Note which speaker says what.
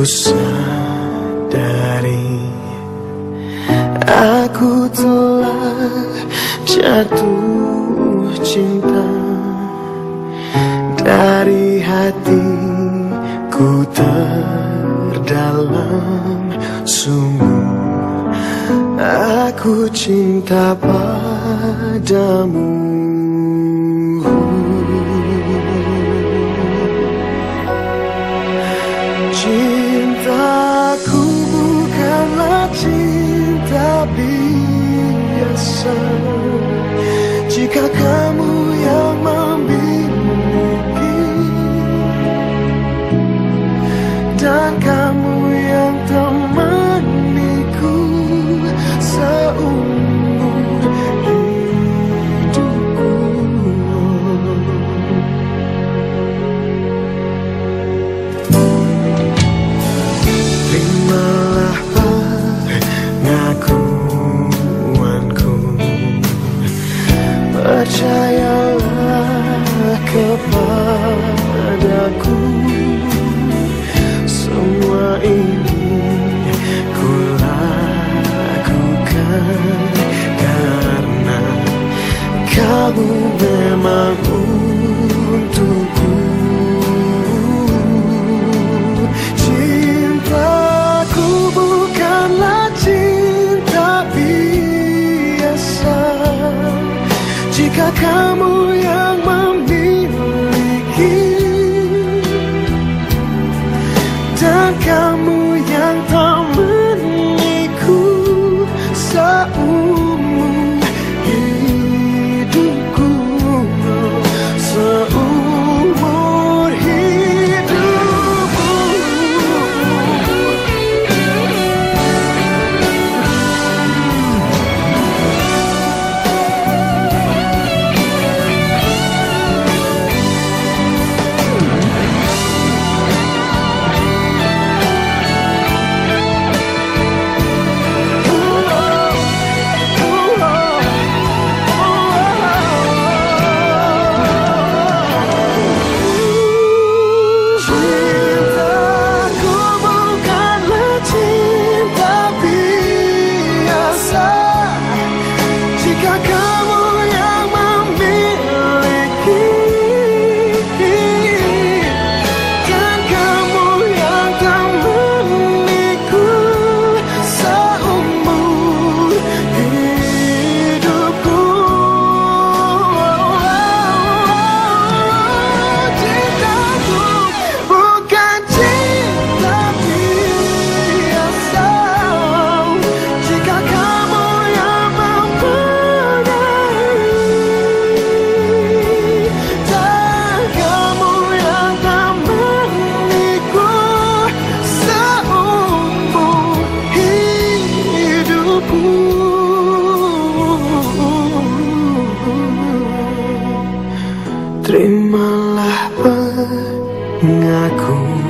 Speaker 1: sadari aku telah jatuh cinta. Dari hatiku terdalam, sungguh aku cinta padamu. Cintaku bukanlah cinta biasa. Jika kamu yang memiliki dan kamu yang temaniku seumur hidupku, terimalah pengakuanku, percayalah kepadaku. Semua ini ku lakukan karena kamu memang untukku. Cintaku bukanlah cinta biasa. Jika kamu yang memiliki dan kamu yang temaniku seumur hidupku, seumur hidupku. Terimalah pengakuan